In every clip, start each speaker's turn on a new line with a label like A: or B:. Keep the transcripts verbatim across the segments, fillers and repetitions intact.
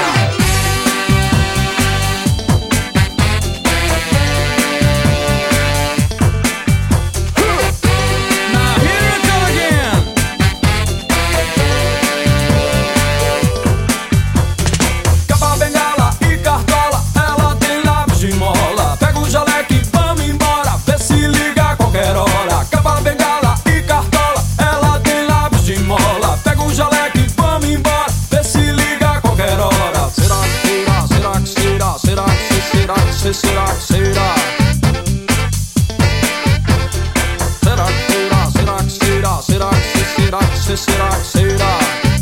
A: Será que será? Será que será? Será que será? Será que será? Será que será?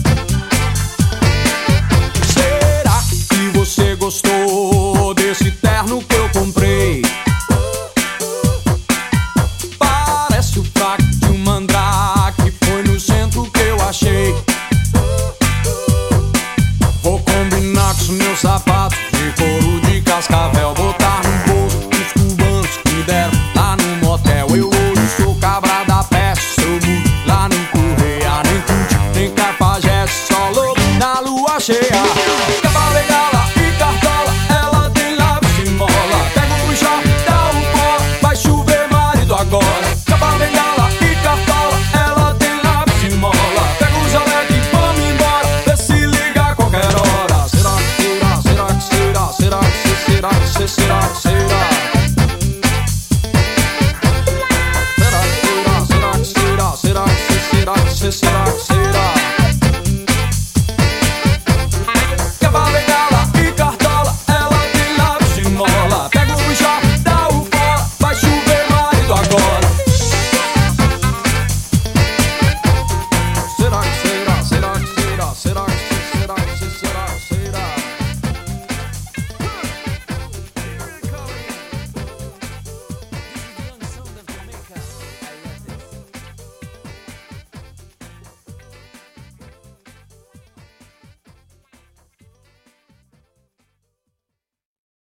A: Será que você gostou desse terno que eu comprei? Parece o fraco de um mandrake, foi no centro que eu achei. Vou combinar com os meus sapatos.